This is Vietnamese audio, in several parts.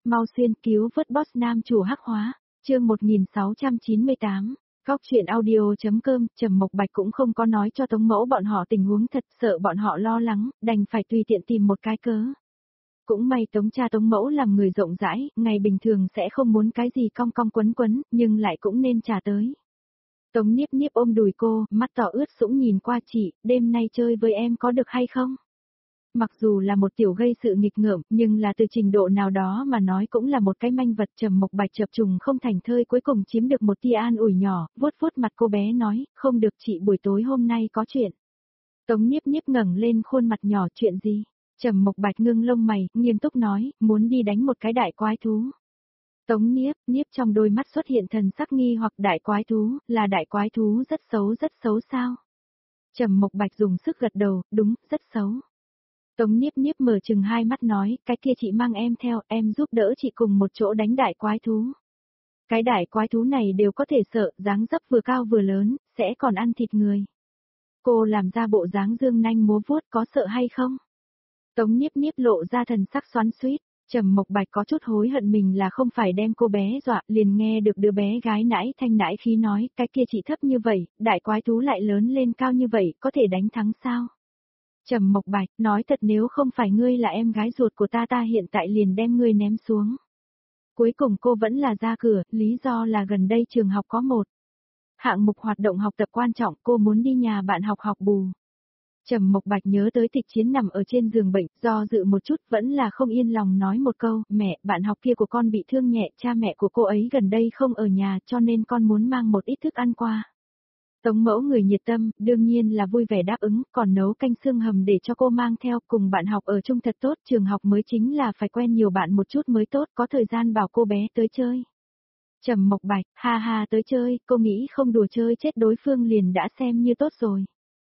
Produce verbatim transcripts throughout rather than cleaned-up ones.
mau xuyên cứu vớt boss nam chủ hắc hóa, chương một nghìn sáu trăm chín mươi tám. Góc chuyện audio.com, Trầm Mộc Bạch cũng không có nói cho Tống Mẫu bọn họ tình huống thật, sợ bọn họ lo lắng, đành phải tùy tiện tìm một cái cớ. Cũng may Tống cha Tống Mẫu làm người rộng rãi, ngày bình thường sẽ không muốn cái gì cong cong quấn quấn, nhưng lại cũng nên trả tới. Tống Niếp Niếp ôm đùi cô, mắt to ướt sũng nhìn qua chị, đêm nay chơi với em có được hay không? Mặc dù là một tiểu gây sự nghịch ngợm, nhưng là từ trình độ nào đó mà nói cũng là một cái manh vật. Trầm Mộc Bạch chập trùng không thành thơi cuối cùng chiếm được một tia an ủi nhỏ, vuốt vuốt mặt cô bé nói, không được chị buổi tối hôm nay có chuyện. Tống Niếp Niếp ngẩng lên khuôn mặt nhỏ, chuyện gì? Trầm Mộc Bạch ngưng lông mày, nghiêm túc nói, muốn đi đánh một cái đại quái thú. Tống Niếp Niếp trong đôi mắt xuất hiện thần sắc nghi hoặc, đại quái thú, là đại quái thú rất xấu rất xấu sao? Trầm Mộc Bạch dùng sức gật đầu, đúng, rất xấu. Tống Niếp Niếp mở chừng hai mắt nói, cái kia chị mang em theo, em giúp đỡ chị cùng một chỗ đánh đại quái thú. Cái đại quái thú này đều có thể sợ, dáng dấp vừa cao vừa lớn, sẽ còn ăn thịt người. Cô làm ra bộ dáng dương nanh múa vuốt, có sợ hay không? Tống Niếp Niếp lộ ra thần sắc xoắn xuýt. Trầm Mộc Bạch có chút hối hận mình là không phải đem cô bé dọa, liền nghe được đứa bé gái nãi thanh nãi khí nói, cái kia chị thấp như vậy, đại quái thú lại lớn lên cao như vậy, có thể đánh thắng sao? Trầm Mộc Bạch, nói thật nếu không phải ngươi là em gái ruột của ta ta hiện tại liền đem ngươi ném xuống. Cuối cùng cô vẫn là ra cửa, lý do là gần đây trường học có một hạng mục hoạt động học tập quan trọng, cô muốn đi nhà bạn học học bù. Trầm Mộc Bạch nhớ tới Tịch Chiến nằm ở trên giường bệnh, do dự một chút vẫn là không yên lòng nói một câu, mẹ, bạn học kia của con bị thương nhẹ, cha mẹ của cô ấy gần đây không ở nhà cho nên con muốn mang một ít thức ăn qua. Tống Mẫu người nhiệt tâm, đương nhiên là vui vẻ đáp ứng, còn nấu canh xương hầm để cho cô mang theo, cùng bạn học ở chung thật tốt, trường học mới chính là phải quen nhiều bạn một chút mới tốt, có thời gian bảo cô bé tới chơi. Trầm Mộc Bạch, ha ha tới chơi, cô nghĩ không đùa chơi chết đối phương liền đã xem như tốt rồi.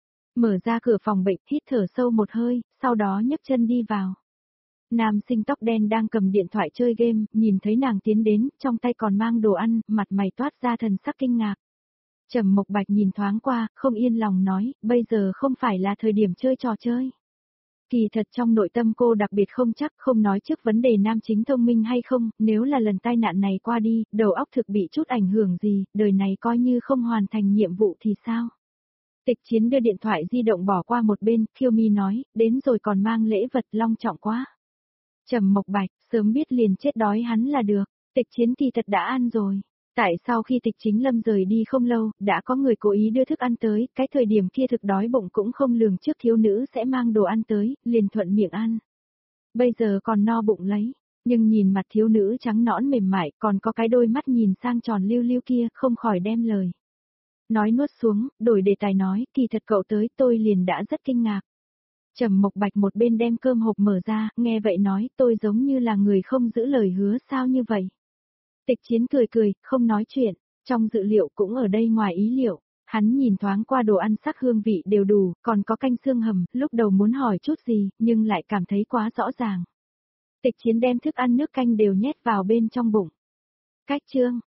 Mở ra cửa phòng bệnh, hít thở sâu một hơi, sau đó nhấc chân đi vào. Nam sinh tóc đen đang cầm điện thoại chơi game, nhìn thấy nàng tiến đến, trong tay còn mang đồ ăn, mặt mày toát ra thần sắc kinh ngạc. Trầm Mộc Bạch nhìn thoáng qua, không yên lòng nói, bây giờ không phải là thời điểm chơi trò chơi. Kỳ thật trong nội tâm cô đặc biệt không chắc, không nói trước vấn đề nam chính thông minh hay không, nếu là lần tai nạn này qua đi, đầu óc thực bị chút ảnh hưởng gì, đời này coi như không hoàn thành nhiệm vụ thì sao? Tịch Chiến đưa điện thoại di động bỏ qua một bên, Kiêu Mi nói, đến rồi còn mang lễ vật long trọng quá. Trầm Mộc Bạch, sớm biết liền chết đói hắn là được, Tịch Chiến thì thật đã ăn rồi. Tại sau khi Tịch Chính Lâm rời đi không lâu, đã có người cố ý đưa thức ăn tới, cái thời điểm kia thực đói bụng cũng không lường trước thiếu nữ sẽ mang đồ ăn tới, liền thuận miệng ăn. Bây giờ còn no bụng lấy, nhưng nhìn mặt thiếu nữ trắng nõn mềm mại, còn có cái đôi mắt nhìn sang tròn lưu lưu kia, không khỏi đem lời nói nuốt xuống, đổi đề tài nói, kỳ thật cậu tới tôi liền đã rất kinh ngạc. Trầm Mộc Bạch một bên đem cơm hộp mở ra, nghe vậy nói, tôi giống như là người không giữ lời hứa sao như vậy. Tịch Chiến cười cười, không nói chuyện, trong dự liệu cũng ở đây ngoài ý liệu, hắn nhìn thoáng qua đồ ăn sắc hương vị đều đủ, còn có canh xương hầm, lúc đầu muốn hỏi chút gì, nhưng lại cảm thấy quá rõ ràng. Tịch Chiến đem thức ăn nước canh đều nhét vào bên trong bụng. Cách chương